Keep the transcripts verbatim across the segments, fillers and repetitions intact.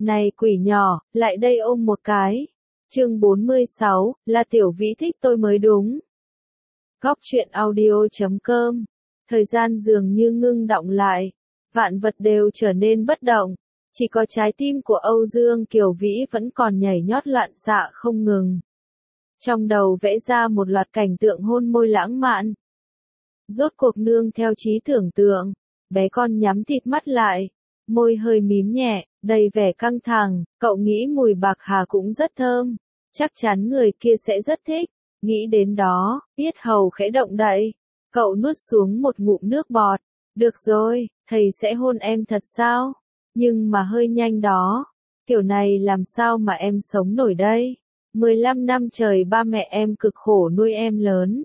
Này quỷ nhỏ, lại đây ôm một cái. Chương bốn mươi sáu, là Tiểu Vĩ thích tôi mới đúng. Góc truyện audio chấm com. Thời gian dường như ngưng đọng lại. Vạn vật đều trở nên bất động. Chỉ có trái tim của Âu Dương Kiều Vĩ vẫn còn nhảy nhót loạn xạ không ngừng. Trong đầu vẽ ra một loạt cảnh tượng hôn môi lãng mạn. Rốt cuộc nương theo trí tưởng tượng, bé con nhắm tịt mắt lại, môi hơi mím nhẹ, đầy vẻ căng thẳng, cậu nghĩ mùi bạc hà cũng rất thơm, chắc chắn người kia sẽ rất thích, nghĩ đến đó, yết hầu khẽ động đậy, cậu nuốt xuống một ngụm nước bọt, được rồi, thầy sẽ hôn em thật sao? Nhưng mà hơi nhanh đó, kiểu này làm sao mà em sống nổi đây? mười lăm năm trời ba mẹ em cực khổ nuôi em lớn.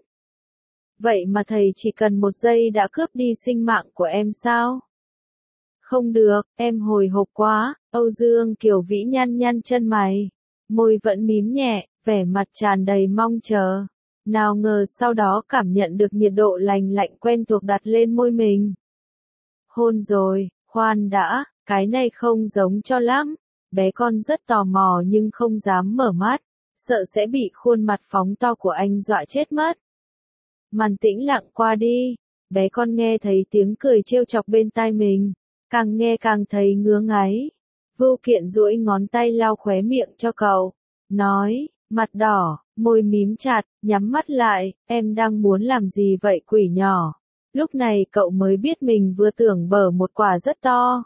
Vậy mà thầy chỉ cần một giây đã cướp đi sinh mạng của em sao? Không được, em hồi hộp quá, Âu Dương Kiều Vĩ nhăn nhăn chân mày. Môi vẫn mím nhẹ, vẻ mặt tràn đầy mong chờ. Nào ngờ sau đó cảm nhận được nhiệt độ lành lạnh quen thuộc đặt lên môi mình. Hôn rồi, khoan đã, cái này không giống cho lắm. Bé con rất tò mò nhưng không dám mở mắt, sợ sẽ bị khuôn mặt phóng to của anh dọa chết mất. Màn tĩnh lặng qua đi, bé con nghe thấy tiếng cười trêu chọc bên tai mình, càng nghe càng thấy ngứa ngáy. Vưu Kiện duỗi ngón tay lau khóe miệng cho cậu, nói, mặt đỏ, môi mím chặt, nhắm mắt lại, em đang muốn làm gì vậy quỷ nhỏ? Lúc này cậu mới biết mình vừa tưởng bở một quả rất to.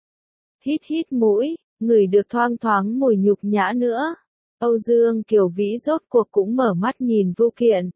Hít hít mũi, ngửi được thoang thoáng mùi nhục nhã nữa. Âu Dương Kiều Vĩ rốt cuộc cũng mở mắt nhìn Vưu Kiện.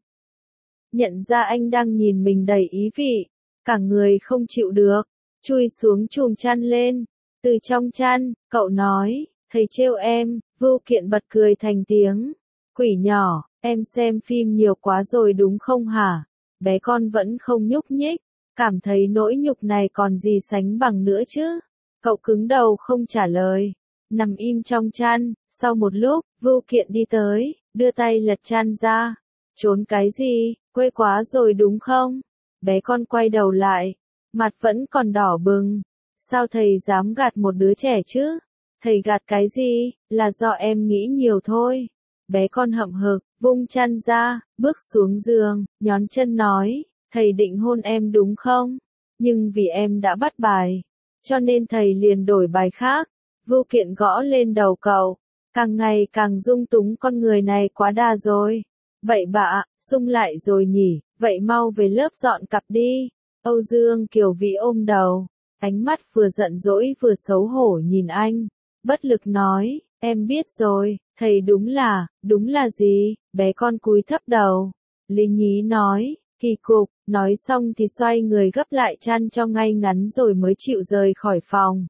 Nhận ra anh đang nhìn mình đầy ý vị, cả người không chịu được, chui xuống chùm chăn lên. Từ trong chăn, cậu nói, thầy trêu em. Vưu Kiện bật cười thành tiếng. Quỷ nhỏ, em xem phim nhiều quá rồi đúng không hả? Bé con vẫn không nhúc nhích, cảm thấy nỗi nhục này còn gì sánh bằng nữa chứ. Cậu cứng đầu không trả lời, nằm im trong chăn. Sau một lúc, Vưu Kiện đi tới, đưa tay lật chăn ra. Trốn cái gì, quê quá rồi đúng không? Bé con quay đầu lại, mặt vẫn còn đỏ bừng. Sao thầy dám gạt một đứa trẻ chứ? Thầy gạt cái gì, là do em nghĩ nhiều thôi. Bé con hậm hực, vung chăn ra, bước xuống giường, nhón chân nói, thầy định hôn em đúng không? Nhưng vì em đã bắt bài, cho nên thầy liền đổi bài khác. Vưu Kiện gõ lên đầu cậu, càng ngày càng dung túng con người này quá đà rồi. Bậy bạ, sung lại rồi nhỉ, vậy mau về lớp dọn cặp đi. Âu Dương Kiều Vĩ ôm đầu, ánh mắt vừa giận dỗi vừa xấu hổ nhìn anh, bất lực nói, em biết rồi, thầy đúng là, đúng là gì? Bé con cúi thấp đầu, lý nhí nói, kỳ cục, nói xong thì xoay người gấp lại chăn cho ngay ngắn rồi mới chịu rời khỏi phòng.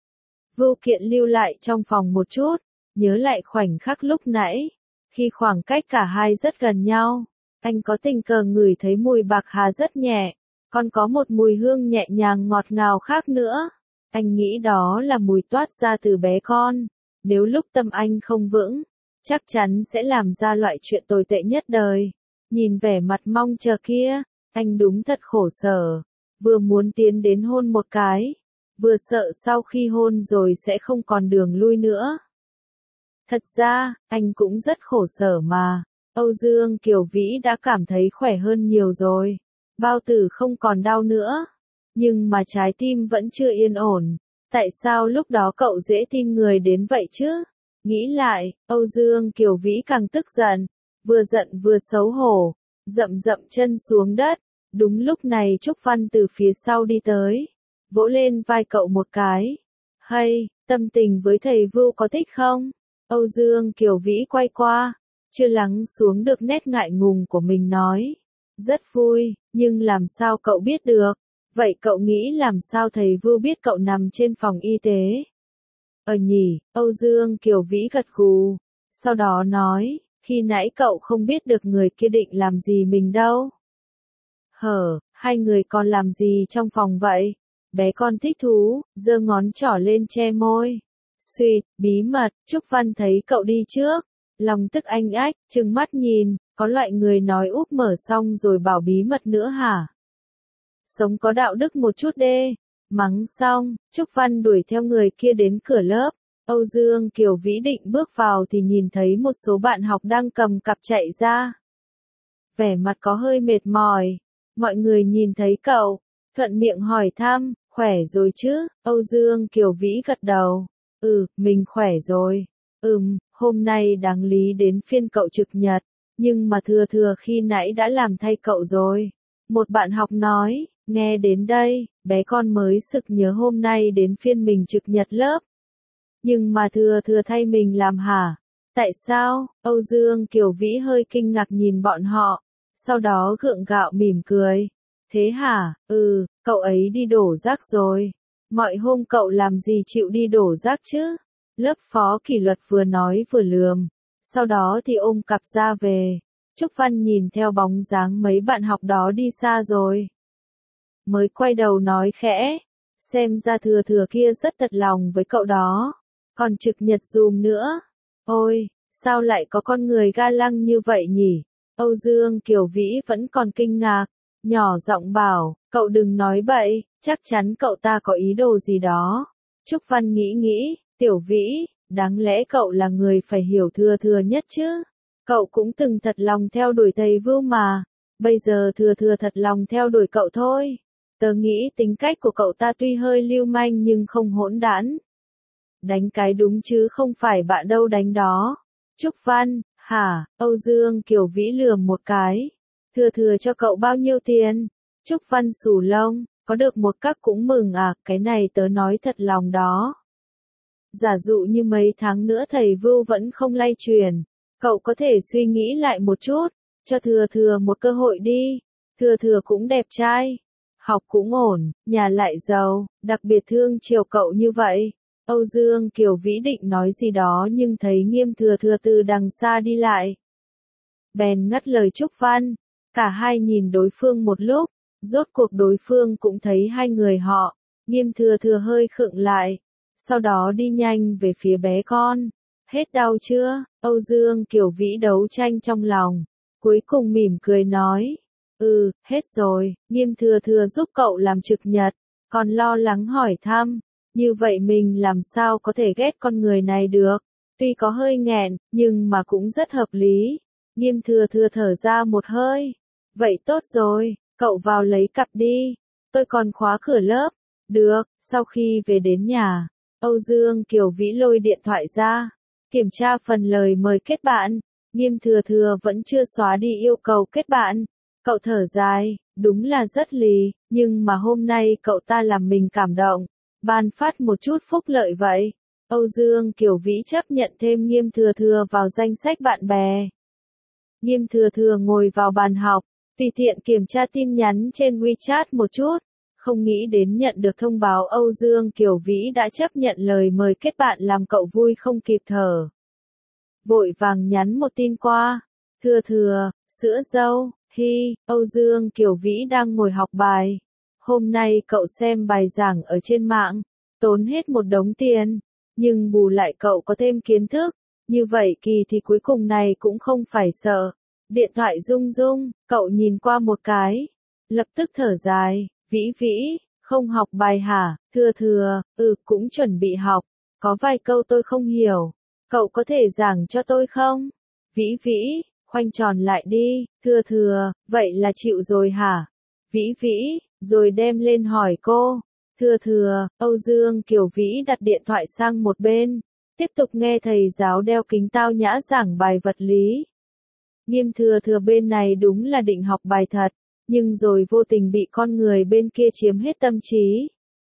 Vưu Kiện lưu lại trong phòng một chút, nhớ lại khoảnh khắc lúc nãy, khi khoảng cách cả hai rất gần nhau, anh có tình cờ ngửi thấy mùi bạc hà rất nhẹ, còn có một mùi hương nhẹ nhàng ngọt ngào khác nữa. Anh nghĩ đó là mùi toát ra từ bé con, nếu lúc tâm anh không vững, chắc chắn sẽ làm ra loại chuyện tồi tệ nhất đời. Nhìn vẻ mặt mong chờ kia, anh đúng thật khổ sở, vừa muốn tiến đến hôn một cái, vừa sợ sau khi hôn rồi sẽ không còn đường lui nữa. Thật ra, anh cũng rất khổ sở mà. Âu Dương Kiều Vĩ đã cảm thấy khỏe hơn nhiều rồi. Bao tử không còn đau nữa. Nhưng mà trái tim vẫn chưa yên ổn. Tại sao lúc đó cậu dễ tin người đến vậy chứ? Nghĩ lại, Âu Dương Kiều Vĩ càng tức giận. Vừa giận vừa xấu hổ. Dậm dậm chân xuống đất. Đúng lúc này Trúc Văn từ phía sau đi tới. Vỗ lên vai cậu một cái. Hay, tâm tình với thầy Vưu có thích không? Âu Dương Kiều Vĩ quay qua, chưa lắng xuống được nét ngại ngùng của mình nói. Rất vui, nhưng làm sao cậu biết được? Vậy cậu nghĩ làm sao thầy Vưu biết cậu nằm trên phòng y tế? Ờ nhỉ, Âu Dương Kiều Vĩ gật gù. Sau đó nói, khi nãy cậu không biết được người kia định làm gì mình đâu. Hở, hai người còn làm gì trong phòng vậy? Bé con thích thú, giơ ngón trỏ lên che môi. Xuyệt, bí mật, Trúc Văn thấy cậu đi trước, lòng tức anh ách, trừng mắt nhìn, có loại người nói úp mở xong rồi bảo bí mật nữa hả? Sống có đạo đức một chút đê. Mắng xong, Trúc Văn đuổi theo người kia đến cửa lớp. Âu Dương Kiều Vĩ định bước vào thì nhìn thấy một số bạn học đang cầm cặp chạy ra. Vẻ mặt có hơi mệt mỏi. Mọi người nhìn thấy cậu, thuận miệng hỏi thăm, khỏe rồi chứ? Âu Dương Kiều Vĩ gật đầu. Ừ, mình khỏe rồi. Ừm, hôm nay đáng lý đến phiên cậu trực nhật, nhưng mà thừa thừa khi nãy đã làm thay cậu rồi. Một bạn học nói, nghe đến đây, bé con mới sực nhớ hôm nay đến phiên mình trực nhật lớp. Nhưng mà thừa thừa thay mình làm hả? Tại sao? Âu Dương Kiều Vĩ hơi kinh ngạc nhìn bọn họ, sau đó gượng gạo mỉm cười. Thế hả? Ừ, cậu ấy đi đổ rác rồi. Mọi hôm cậu làm gì chịu đi đổ rác chứ? Lớp phó kỷ luật vừa nói vừa lườm, sau đó thì ôm cặp ra về. Trúc Văn nhìn theo bóng dáng mấy bạn học đó đi xa rồi, mới quay đầu nói khẽ, xem ra thừa thừa kia rất thật lòng với cậu đó, còn trực nhật dùm nữa. Ôi, sao lại có con người ga lăng như vậy nhỉ? Âu Dương Kiều Vĩ vẫn còn kinh ngạc, nhỏ giọng bảo, cậu đừng nói bậy, chắc chắn cậu ta có ý đồ gì đó. Trúc Văn nghĩ nghĩ, Tiểu Vĩ, đáng lẽ cậu là người phải hiểu thừa thừa nhất chứ. Cậu cũng từng thật lòng theo đuổi thầy Vưu mà, bây giờ thừa thừa thật lòng theo đuổi cậu thôi. Tớ nghĩ tính cách của cậu ta tuy hơi lưu manh nhưng không hỗn đản. Đánh cái đúng chứ không phải bạn đâu đánh đó. Trúc Văn, hả? Âu Dương Kiều Vĩ lườm một cái. Thừa thừa cho cậu bao nhiêu tiền? Trúc Văn xù lông, có được một các cũng mừng à, cái này tớ nói thật lòng đó. Giả dụ như mấy tháng nữa thầy Vưu vẫn không lay truyền, cậu có thể suy nghĩ lại một chút, cho thừa thừa một cơ hội đi. Thừa thừa cũng đẹp trai, học cũng ổn, nhà lại giàu, đặc biệt thương chiều cậu như vậy. Âu Dương Kiều Vĩ định nói gì đó nhưng thấy Nghiêm Thừa Thừa từ đằng xa đi lại, bèn ngắt lời Trúc Văn. Cả hai nhìn đối phương một lúc, rốt cuộc đối phương cũng thấy hai người họ. Nghiêm Thừa Thừa hơi khựng lại, sau đó đi nhanh về phía bé con. Hết đau chưa? Âu Dương Kiều Vĩ đấu tranh trong lòng, cuối cùng mỉm cười nói. Ừ, hết rồi. Nghiêm Thừa Thừa giúp cậu làm trực nhật, còn lo lắng hỏi thăm. Như vậy mình làm sao có thể ghét con người này được? Tuy có hơi nghẹn, nhưng mà cũng rất hợp lý. Nghiêm Thừa Thừa thở ra một hơi. Vậy tốt rồi, cậu vào lấy cặp đi. Tôi còn khóa cửa lớp. Được, sau khi về đến nhà, Âu Dương Kiều Vĩ lôi điện thoại ra, kiểm tra phần lời mời kết bạn. Nghiêm Thừa Thừa vẫn chưa xóa đi yêu cầu kết bạn. Cậu thở dài, đúng là rất lì, nhưng mà hôm nay cậu ta làm mình cảm động, ban phát một chút phúc lợi vậy. Âu Dương Kiều Vĩ chấp nhận thêm Nghiêm Thừa Thừa vào danh sách bạn bè. Nghiêm Thừa Thừa ngồi vào bàn học, tùy tiện kiểm tra tin nhắn trên WeChat một chút, không nghĩ đến nhận được thông báo Âu Dương Kiều Vĩ đã chấp nhận lời mời kết bạn làm cậu vui không kịp thở. Vội vàng nhắn một tin qua, Thừa Thừa, sữa dâu, hi, Âu Dương Kiều Vĩ đang ngồi học bài. Hôm nay cậu xem bài giảng ở trên mạng, tốn hết một đống tiền, nhưng bù lại cậu có thêm kiến thức, như vậy kỳ thì cuối cùng này cũng không phải sợ. Điện thoại rung rung, cậu nhìn qua một cái, lập tức thở dài, Vĩ Vĩ, không học bài hả? Thừa Thừa, ừ cũng chuẩn bị học, có vài câu tôi không hiểu, cậu có thể giảng cho tôi không? Vĩ Vĩ, khoanh tròn lại đi. Thừa Thừa, vậy là chịu rồi hả? Vĩ Vĩ, rồi đem lên hỏi cô. Thừa Thừa, Âu Dương Kiều Vĩ đặt điện thoại sang một bên, tiếp tục nghe thầy giáo đeo kính tao nhã giảng bài vật lý. Nghiêm Thừa Thừa bên này đúng là định học bài thật, nhưng rồi vô tình bị con người bên kia chiếm hết tâm trí.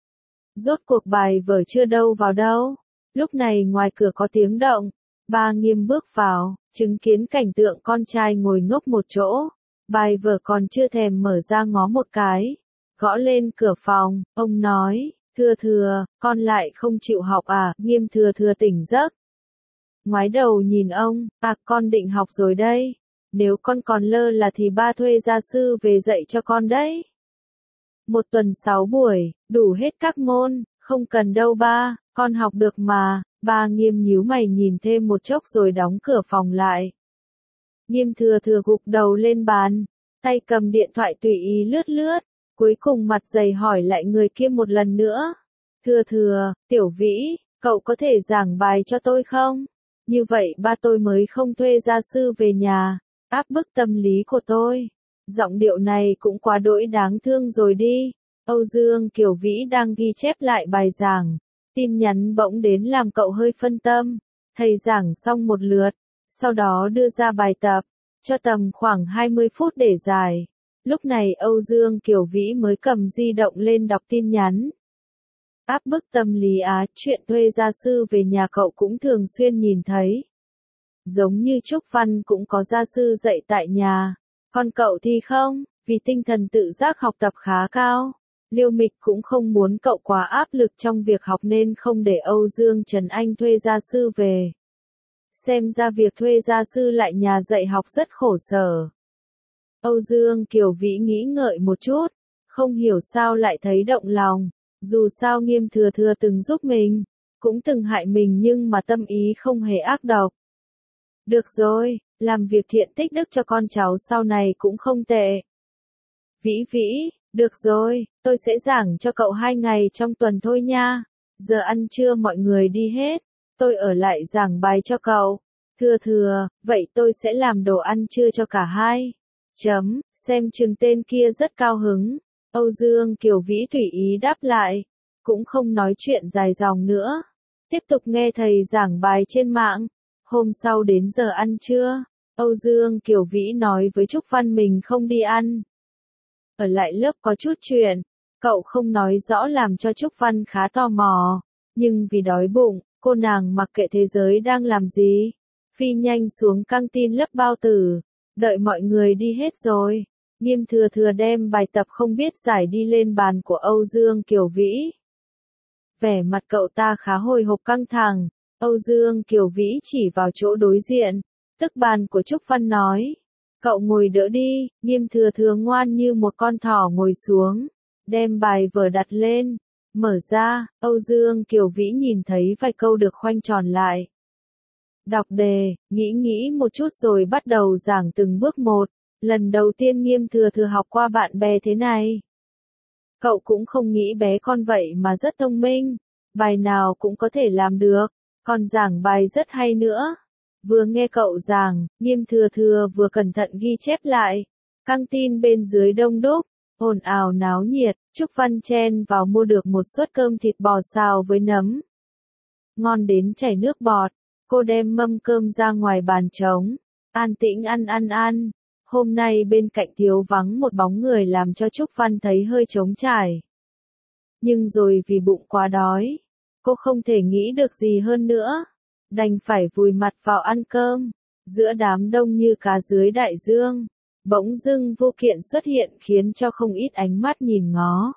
Rốt cuộc bài vở chưa đâu vào đâu. Lúc này ngoài cửa có tiếng động, ba Nghiêm bước vào, chứng kiến cảnh tượng con trai ngồi ngốc một chỗ, bài vở còn chưa thèm mở ra ngó một cái, gõ lên cửa phòng, ông nói, Thừa Thừa, con lại không chịu học à? Nghiêm Thừa Thừa tỉnh giấc, ngoái đầu nhìn ông, à con định học rồi đây, nếu con còn lơ là thì ba thuê gia sư về dạy cho con đấy. Một tuần sáu buổi, đủ hết các môn, không cần đâu ba, con học được mà. Ba Nghiêm nhíu mày nhìn thêm một chốc rồi đóng cửa phòng lại. Nghiêm Thừa Thừa gục đầu lên bàn, tay cầm điện thoại tùy ý lướt lướt, cuối cùng mặt dày hỏi lại người kia một lần nữa. Thừa Thừa, Tiểu Vĩ, cậu có thể giảng bài cho tôi không? Như vậy ba tôi mới không thuê gia sư về nhà, áp bức tâm lý của tôi. Giọng điệu này cũng quá đỗi đáng thương rồi đi. Âu Dương Kiều Vĩ đang ghi chép lại bài giảng. Tin nhắn bỗng đến làm cậu hơi phân tâm. Thầy giảng xong một lượt, sau đó đưa ra bài tập, cho tầm khoảng hai mươi phút để giải. Lúc này Âu Dương Kiều Vĩ mới cầm di động lên đọc tin nhắn. Áp bức tâm lý á, chuyện thuê gia sư về nhà cậu cũng thường xuyên nhìn thấy. Giống như Trúc Văn cũng có gia sư dạy tại nhà, còn cậu thì không, vì tinh thần tự giác học tập khá cao. Liêu Mịch cũng không muốn cậu quá áp lực trong việc học nên không để Âu Dương Trần Anh thuê gia sư về. Xem ra việc thuê gia sư lại nhà dạy học rất khổ sở. Âu Dương Kiều Vĩ nghĩ ngợi một chút, không hiểu sao lại thấy động lòng. Dù sao Nghiêm Thừa Thừa từng giúp mình, cũng từng hại mình nhưng mà tâm ý không hề ác độc. Được rồi, làm việc thiện tích đức cho con cháu sau này cũng không tệ. Vĩ Vĩ, được rồi, tôi sẽ giảng cho cậu hai ngày trong tuần thôi nha. Giờ ăn trưa mọi người đi hết, tôi ở lại giảng bài cho cậu. Thừa Thừa, vậy tôi sẽ làm đồ ăn trưa cho cả hai. Chấm, xem chừng tên kia rất cao hứng. Âu Dương Kiều Vĩ tùy ý đáp lại, cũng không nói chuyện dài dòng nữa. Tiếp tục nghe thầy giảng bài trên mạng. Hôm sau đến giờ ăn trưa, Âu Dương Kiều Vĩ nói với Trúc Văn mình không đi ăn. Ở lại lớp có chút chuyện, cậu không nói rõ làm cho Trúc Văn khá tò mò. Nhưng vì đói bụng, cô nàng mặc kệ thế giới đang làm gì. Phi nhanh xuống căng tin lớp bao tử, đợi mọi người đi hết rồi. Nghiêm Thừa Thừa đem bài tập không biết giải đi lên bàn của Âu Dương Kiều Vĩ. Vẻ mặt cậu ta khá hồi hộp căng thẳng. Âu Dương Kiều Vĩ chỉ vào chỗ đối diện, tức bàn của Trúc Văn nói. Cậu ngồi đỡ đi. Nghiêm Thừa Thừa ngoan như một con thỏ ngồi xuống, đem bài vở đặt lên, mở ra. Âu Dương Kiều Vĩ nhìn thấy vài câu được khoanh tròn lại. Đọc đề, nghĩ nghĩ một chút rồi bắt đầu giảng từng bước một. Lần đầu tiên Nghiêm Thừa Thừa học qua bạn bè thế này. Cậu cũng không nghĩ bé con vậy mà rất thông minh, bài nào cũng có thể làm được, còn giảng bài rất hay nữa. Vừa nghe cậu giảng, Nghiêm Thừa Thừa vừa cẩn thận ghi chép lại. Căng tin bên dưới đông đúc, ồn ào náo nhiệt, Trúc Văn chen vào mua được một suất cơm thịt bò xào với nấm. Ngon đến chảy nước bọt, cô đem mâm cơm ra ngoài bàn trống, an tĩnh ăn ăn ăn. Hôm nay bên cạnh thiếu vắng một bóng người làm cho Trúc Văn thấy hơi trống trải. Nhưng rồi vì bụng quá đói, cô không thể nghĩ được gì hơn nữa, đành phải vùi mặt vào ăn cơm. Giữa đám đông như cá dưới đại dương, bỗng dưng Vô Kiện xuất hiện khiến cho không ít ánh mắt nhìn ngó.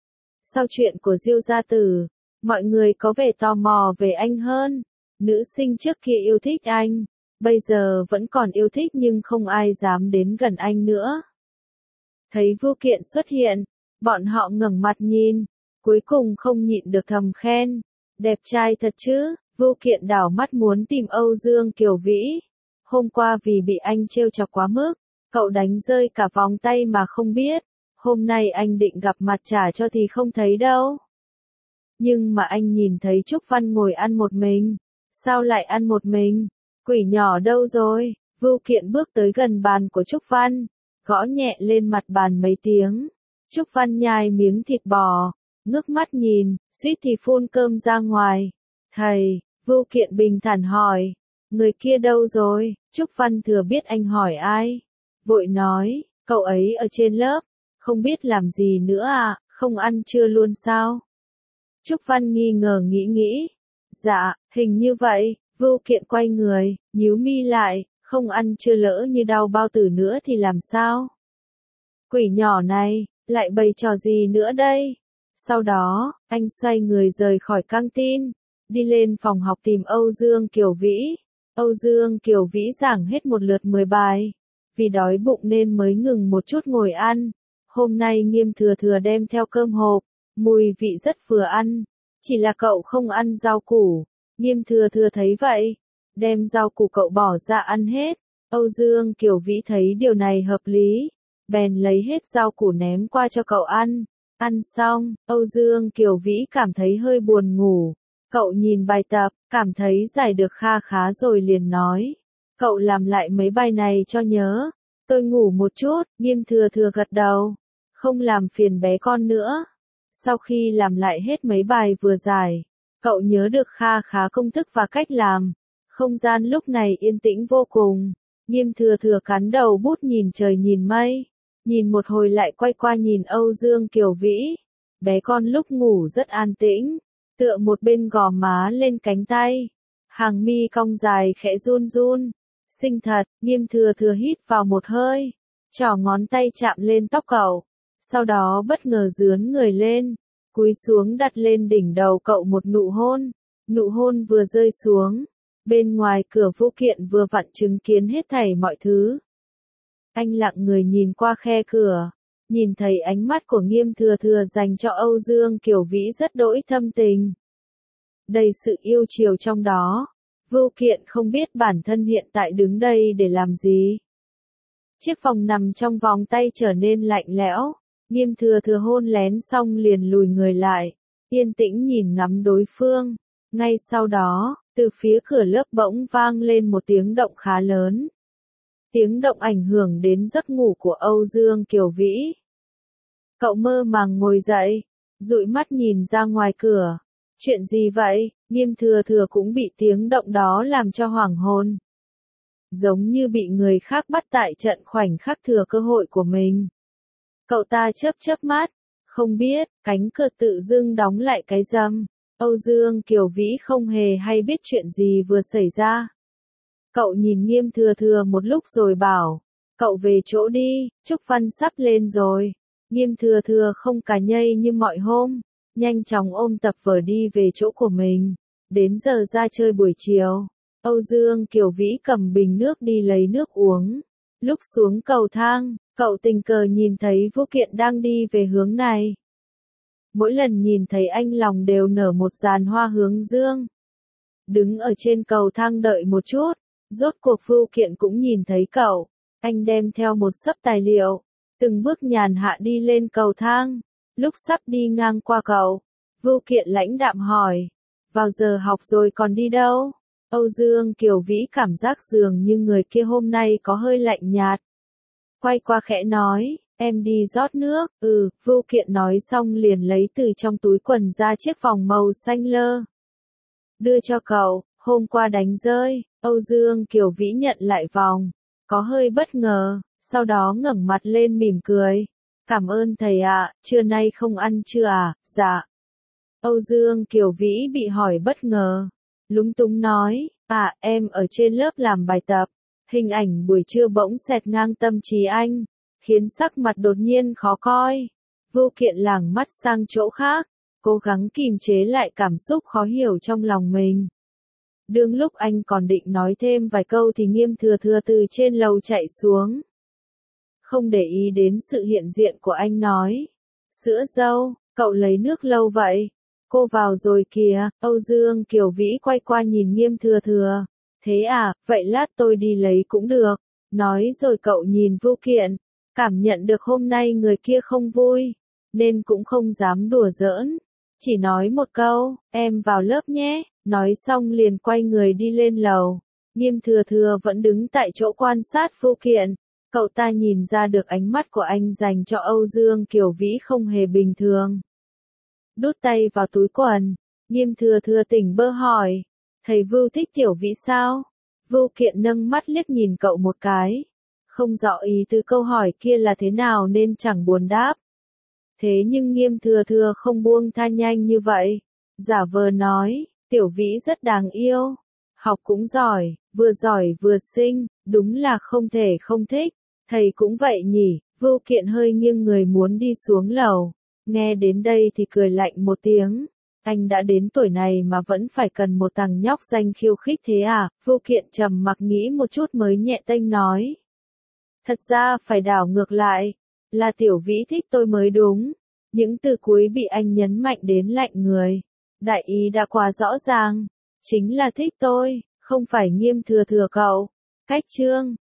Sau chuyện của Diêu gia tử, mọi người có vẻ tò mò về anh hơn. Nữ sinh trước kia yêu thích anh, bây giờ vẫn còn yêu thích nhưng không ai dám đến gần anh nữa. Thấy Vô Kiện xuất hiện, bọn họ ngẩng mặt nhìn, cuối cùng không nhịn được thầm khen. Đẹp trai thật chứ. Vô Kiện đảo mắt muốn tìm Âu Dương Kiều Vĩ. Hôm qua vì bị anh trêu chọc quá mức, cậu đánh rơi cả vòng tay mà không biết. Hôm nay anh định gặp mặt trả cho thì không thấy đâu. Nhưng mà anh nhìn thấy Trúc Văn ngồi ăn một mình. Sao lại ăn một mình? Quỷ nhỏ đâu rồi? Vô Kiện bước tới gần bàn của Trúc Văn, gõ nhẹ lên mặt bàn mấy tiếng. Trúc Văn nhai miếng thịt bò, ngước mắt nhìn, suýt thì phun cơm ra ngoài. Thầy, Vô Kiện bình thản hỏi, người kia đâu rồi? Trúc Văn thừa biết anh hỏi ai, vội nói, cậu ấy ở trên lớp, không biết làm gì nữa à, không ăn trưa luôn sao? Trúc Văn nghi ngờ nghĩ nghĩ, dạ, hình như vậy. Vô Kiện quay người, nhíu mi lại, không ăn chưa lỡ như đau bao tử nữa thì làm sao? Quỷ nhỏ này, lại bày trò gì nữa đây? Sau đó, anh xoay người rời khỏi căng tin, đi lên phòng học tìm Âu Dương Kiều Vĩ. Âu Dương Kiều Vĩ giảng hết một lượt mười bài, vì đói bụng nên mới ngừng một chút ngồi ăn. Hôm nay Nghiêm Thừa Thừa đem theo cơm hộp, mùi vị rất vừa ăn, chỉ là cậu không ăn rau củ. Nghiêm Thừa Thừa thấy vậy, đem rau củ cậu bỏ ra ăn hết. Âu Dương Kiều Vĩ thấy điều này hợp lý, bèn lấy hết rau củ ném qua cho cậu ăn. Ăn xong, Âu Dương Kiều Vĩ cảm thấy hơi buồn ngủ, Cậu nhìn bài tập, cảm thấy giải được kha khá rồi liền nói. Cậu làm lại mấy bài này cho nhớ. Tôi ngủ một chút, Nghiêm Thừa Thừa gật đầu. Không làm phiền bé con nữa. Sau khi làm lại hết mấy bài vừa giải, cậu nhớ được kha khá công thức và cách làm. Không gian lúc này yên tĩnh vô cùng. Nghiêm Thừa Thừa cắn đầu bút nhìn trời nhìn mây. Nhìn một hồi lại quay qua nhìn Âu Dương Kiều Vĩ. Bé con lúc ngủ rất an tĩnh, tựa một bên gò má lên cánh tay. Hàng mi cong dài khẽ run run. Xinh thật, Nghiêm Thừa Thừa hít vào một hơi. Trỏ ngón tay chạm lên tóc cậu. Sau đó bất ngờ dướn người lên. Cúi xuống đặt lên đỉnh đầu cậu một nụ hôn. Nụ hôn vừa rơi xuống. Bên ngoài cửa Vũ Kiện vừa vặn chứng kiến hết thảy mọi thứ. Anh lặng người nhìn qua khe cửa. Nhìn thấy ánh mắt của Nghiêm Thừa Thừa dành cho Âu Dương Kiều Vĩ rất đỗi thâm tình. Đầy sự yêu chiều trong đó. Vũ Kiện không biết bản thân hiện tại đứng đây để làm gì. Chiếc phòng nằm trong vòng tay trở nên lạnh lẽo. Nghiêm Thừa Thừa hôn lén xong liền lùi người lại. Yên tĩnh nhìn ngắm đối phương. Ngay sau đó, từ phía cửa lớp bỗng vang lên một tiếng động khá lớn. Tiếng động ảnh hưởng đến giấc ngủ của Âu Dương Kiều Vĩ. Cậu mơ màng ngồi dậy, dụi mắt nhìn ra ngoài cửa. Chuyện gì vậy? Nghiêm Thừa Thừa cũng bị tiếng động đó làm cho hoảng hồn. Giống như bị người khác bắt tại trận khoảnh khắc thừa cơ hội của mình. Cậu ta chớp chớp mắt, không biết, cánh cửa tự dưng đóng lại cái rầm. Âu Dương Kiều Vĩ không hề hay biết chuyện gì vừa xảy ra. Cậu nhìn Nghiêm Thừa Thừa một lúc rồi bảo, cậu về chỗ đi, Trúc Văn sắp lên rồi. Nghiêm Thừa Thừa không cả nhây như mọi hôm, nhanh chóng ôm tập vở đi về chỗ của mình. Đến giờ ra chơi buổi chiều, Âu Dương Kiều Vĩ cầm bình nước đi lấy nước uống. Lúc xuống cầu thang, cậu tình cờ nhìn thấy Vũ Kiện đang đi về hướng này. Mỗi lần nhìn thấy anh lòng đều nở một dàn hoa hướng dương. Đứng ở trên cầu thang đợi một chút, rốt cuộc Vũ Kiện cũng nhìn thấy cậu. Anh đem theo một xấp tài liệu, từng bước nhàn hạ đi lên cầu thang. Lúc sắp đi ngang qua cậu, Vũ Kiện lãnh đạm hỏi, vào giờ học rồi còn đi đâu? Âu Dương Kiều Vĩ cảm giác dường như người kia hôm nay có hơi lạnh nhạt. Quay qua khẽ nói, em đi rót nước. Ừ, Vũ Kiện nói xong liền lấy từ trong túi quần ra chiếc vòng màu xanh lơ. Đưa cho cậu, hôm qua đánh rơi. Âu Dương Kiều Vĩ nhận lại vòng, có hơi bất ngờ, sau đó ngẩng mặt lên mỉm cười. Cảm ơn thầy ạ, trưa nay không ăn chưa à? Dạ. Âu Dương Kiều Vĩ bị hỏi bất ngờ. Lúng túng nói, à, em ở trên lớp làm bài tập. Hình ảnh buổi trưa bỗng xẹt ngang tâm trí anh, khiến sắc mặt đột nhiên khó coi. Vũ Kiện lảng mắt sang chỗ khác, cố gắng kìm chế lại cảm xúc khó hiểu trong lòng mình. Đương lúc anh còn định nói thêm vài câu thì Nghiêm Thừa Thừa từ trên lầu chạy xuống. Không để ý đến sự hiện diện của anh nói, sữa dâu, cậu lấy nước lâu vậy? Cô vào rồi kìa. Âu Dương Kiều Vĩ quay qua nhìn Nghiêm Thừa Thừa. Thế à, vậy lát tôi đi lấy cũng được. Nói rồi cậu nhìn Vũ Kiện, cảm nhận được hôm nay người kia không vui, nên cũng không dám đùa giỡn. Chỉ nói một câu, em vào lớp nhé. Nói xong liền quay người đi lên lầu. Nghiêm Thừa Thừa vẫn đứng tại chỗ quan sát Vũ Kiện. Cậu ta nhìn ra được ánh mắt của anh dành cho Âu Dương Kiều Vĩ không hề bình thường. Đút tay vào túi quần, Nghiêm Thừa Thừa tỉnh bơ hỏi, thầy Vưu thích Tiểu Vĩ sao? Vũ Kiện nâng mắt liếc nhìn cậu một cái. Không rõ ý từ câu hỏi kia là thế nào nên chẳng buồn đáp. Thế nhưng Nghiêm Thừa Thừa không buông tha nhanh như vậy. Giả vờ nói, Tiểu Vĩ rất đáng yêu. Học cũng giỏi, vừa giỏi vừa xinh, đúng là không thể không thích. Thầy cũng vậy nhỉ. Vũ Kiện hơi nghiêng người muốn đi xuống lầu. Nghe đến đây thì cười lạnh một tiếng. Anh đã đến tuổi này mà vẫn phải cần một thằng nhóc danh khiêu khích thế à? Vũ Kiện trầm mặc nghĩ một chút mới nhẹ tênh nói. Thật ra phải đảo ngược lại. Là Tiểu Vĩ thích tôi mới đúng. Những từ cuối bị anh nhấn mạnh đến lạnh người. Đại ý đã quá rõ ràng. Chính là thích tôi, không phải Nghiêm Thừa Thừa cậu. Cách chương.